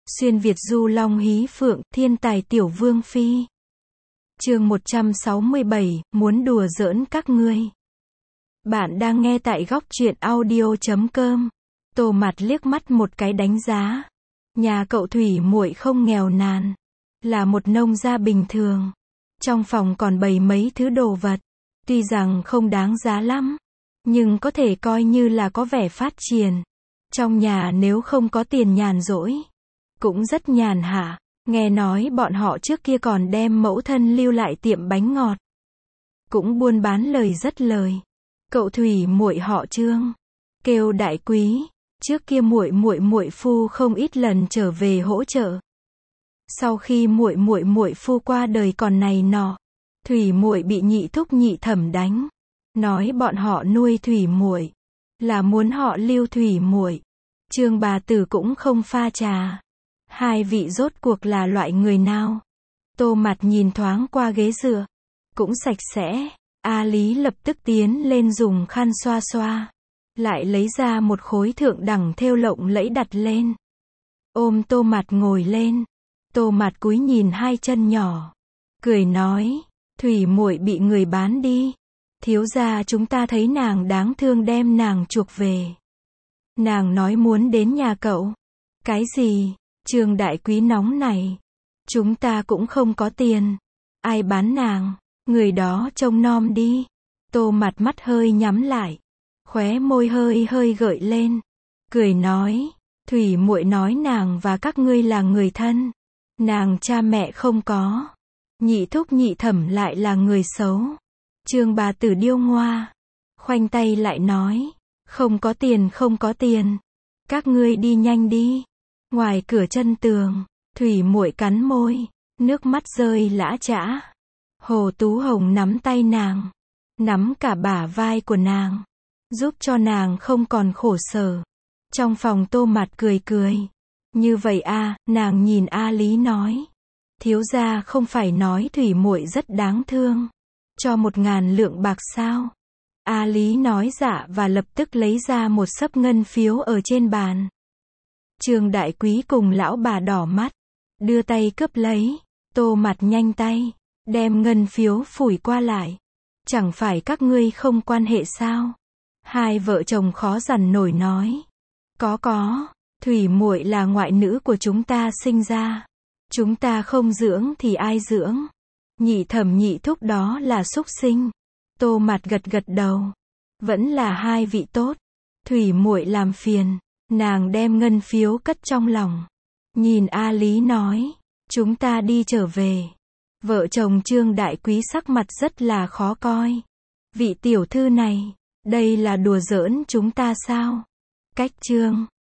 Xuyên Việt du long hí phượng, thiên tài tiểu vương phi. Chương 167, muốn đùa giỡn các ngươi. Bạn đang nghe tại góc truyện audio.com. Tô Mạt liếc mắt một cái đánh giá. Nhà cậu Thủy muội không nghèo nàn, là một nông gia bình thường. Trong phòng còn bày mấy thứ đồ vật, tuy rằng không đáng giá lắm, nhưng có thể coi như là có vẻ phát triển. Trong nhà nếu không có tiền nhàn rỗi, cũng rất nhàn hạ. Nghe nói bọn họ trước kia còn đem mẫu thân lưu lại tiệm bánh ngọt, cũng buôn bán lời rất lời. Cậu Thủy muội họ Trương, kêu đại quý. Trước kia muội phu không ít lần trở về hỗ trợ. Sau khi muội phu qua đời còn này nọ, Thủy muội bị nhị thúc nhị thẩm đánh, nói bọn họ nuôi Thủy muội là muốn họ lưu Thủy muội. Trương bà tử cũng không pha trà. Hai vị rốt cuộc là loại người nào? Tô Mạt nhìn thoáng qua ghế dựa, cũng sạch sẽ. A Lý lập tức tiến lên dùng khăn xoa xoa, lại lấy ra một khối thượng đẳng thêu lộng lẫy đặt lên. Ôm Tô Mạt ngồi lên. Tô Mạt cúi nhìn hai chân nhỏ, cười nói, Thủy muội bị người bán đi. Thiếu gia chúng ta thấy nàng đáng thương đem nàng chuộc về. Nàng nói muốn đến nhà cậu. Cái gì? Trương đại quý nóng này. Chúng ta cũng không có tiền. Ai bán nàng? Người đó trông nom đi. Tô Mạt mắt hơi nhắm lại, khóe môi hơi gợi lên, cười nói, Thủy muội nói nàng và các ngươi là người thân. Nàng cha mẹ không có, nhị thúc nhị thẩm lại là người xấu. Trương bà tử điêu ngoa, khoanh tay lại nói, không có tiền. Các ngươi đi nhanh đi. Ngoài cửa chân tường, Thủy muội cắn môi, nước mắt rơi lã chã. Hồ Tú Hồng nắm tay nàng, nắm cả bả vai của nàng, giúp cho nàng không còn khổ sở. Trong phòng Tô Mạt cười. Như vậy à? Nàng nhìn A Lý nói, thiếu gia không phải nói Thủy muội rất đáng thương, cho 1.000 lượng bạc sao? A Lý nói dạ và lập tức lấy ra một xấp ngân phiếu ở trên bàn. Trương đại quý cùng lão bà đỏ mắt, đưa tay cướp lấy. Tô Mạt nhanh tay, đem ngân phiếu phủi qua lại. Chẳng phải các ngươi không quan hệ sao? Hai vợ chồng khó dằn nổi nói. Có, Thủy muội là ngoại nữ của chúng ta sinh ra. Chúng ta không dưỡng thì ai dưỡng? Nhị thẩm nhị thúc đó là súc sinh. Tô Mạt gật đầu. Vẫn là hai vị tốt. Thủy muội làm phiền. Nàng đem ngân phiếu cất trong lòng. Nhìn A Lý nói, chúng ta đi trở về. Vợ chồng Trương đại quý sắc mặt rất là khó coi. Vị tiểu thư này, đây là đùa giỡn chúng ta sao? Cách Trương